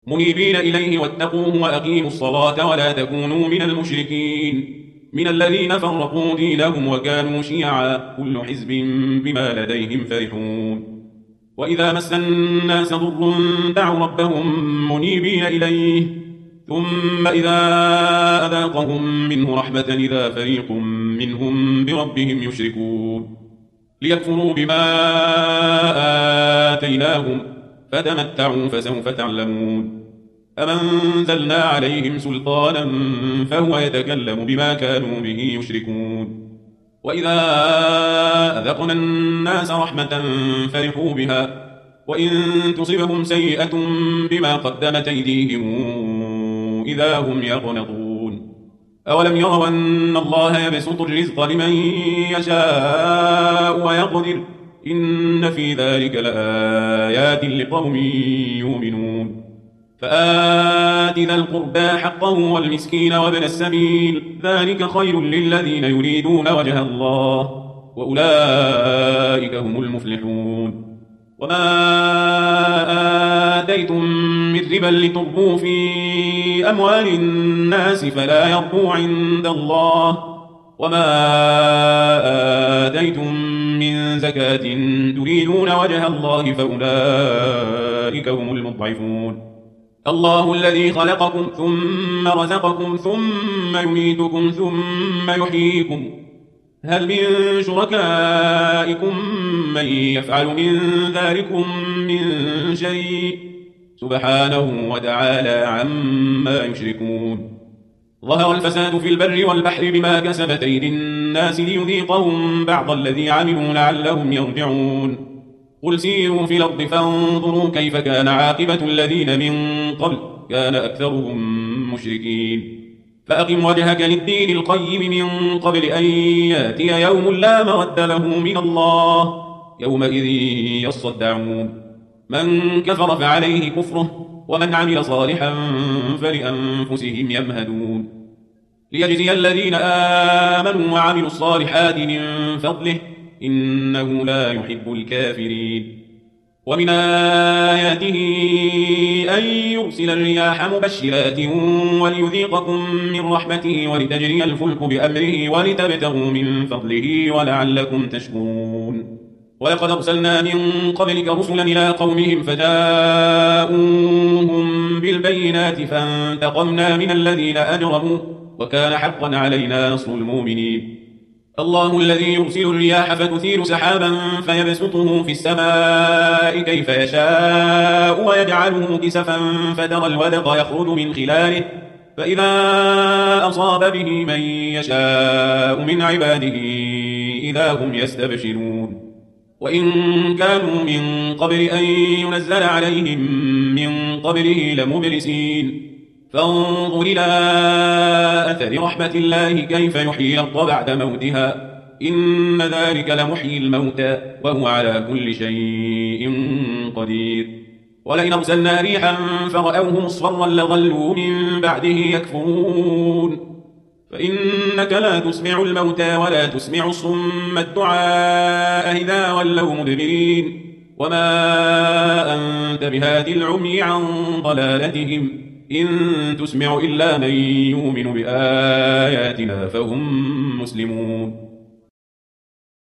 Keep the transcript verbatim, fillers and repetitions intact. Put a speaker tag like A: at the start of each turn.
A: منيبين إليه واتقوه وأقيموا الصلاة ولا تكونوا من المشركين من الذين فرقوا دينهم وكانوا شيعا كل حزب بما لديهم فرحون وإذا مس الناس ضر دعوا ربهم منيبين إليه ثم إذا أذاقهم منه رحمة إذا فريق منهم بربهم يشركون ليكفروا بما آتيناهم فتمتعوا فسوف تعلمون أم أنزلنا عليهم سلطانا فهو يتكلم بما كانوا به يشركون وإذا أذقنا الناس رحمة فرحوا بها وإن تصبهم سيئة بما قدمت أيديهم إذا هم يقنطون أولم يروا أن الله يبسط الرزق لمن يشاء ويقدر إن في ذلك لآيات لقوم يؤمنون فآت ذا القربى حقه والمسكين وابن السبيل ذلك خير للذين يريدون وجه الله وأولئك هم المفلحون وما آتيتم من ربا لتربوا في أموال الناس فلا يربو عند الله وما آتيتم من زكاة تريدون وجه الله فأولئك هم المضعفون الله الذي خلقكم ثم رزقكم ثم يميتكم ثم يحييكم هل من شركائكم من يفعل من ذلكم من شيء سبحانه وتعالى عما يشركون ظهر الفساد في البر والبحر بما كسبت أيدي الناس ليذيقهم بعض الذي عملوا لعلهم يرجعون قل سيروا في الأرض فانظروا كيف كان عاقبة الذين من قبل كان أكثرهم مشركين فأقم وجهك للدين القيم من قبل أن يأتي يوم لا مرد له من الله يومئذ يصدعون من كفر فعليه كفره ومن عمل صالحا فلأنفسهم يمهدون ليجزي الذين آمنوا وعملوا الصالحات من فضله إنه لا يحب الكافرين ومن آياته أن يرسل الرياح مبشرات وليذيقكم من رحمته ولتجري الفلك بأمره ولتبتغوا من فضله ولعلكم تشكرون ولقد أرسلنا من قبلك رسلا إلى قومهم فجاءوهم بالبينات فانتقمنا من الذين أجرموا وكان حقا علينا نصر المؤمنين الله الذي يرسل الرياح فتثير سحابا فيبسطه في السماء كيف يشاء ويجعله كسفا فترى الودق يخرج من خلاله فإذا أصاب به من يشاء من عباده إذا هم يستبشرون وإن كانوا من قبل أن ينزل عليهم من قبله لمبلسين فانظر إلى أثر رحمة الله كيف يحيي الأرض بعد موتها إن ذلك لمحيي الموتى وهو على كل شيء قدير ولئن أرسلنا ريحا فرأوه مصفرا لظلوا من بعده يكفرون فإنك لا تسمع الموتى ولا تسمع الصم الدعاء إذا ولوا مدبرين وما أنت بهادي العمي عن ضلالتهم إن تسمع إلا من يؤمن بآياتنا فهم مسلمون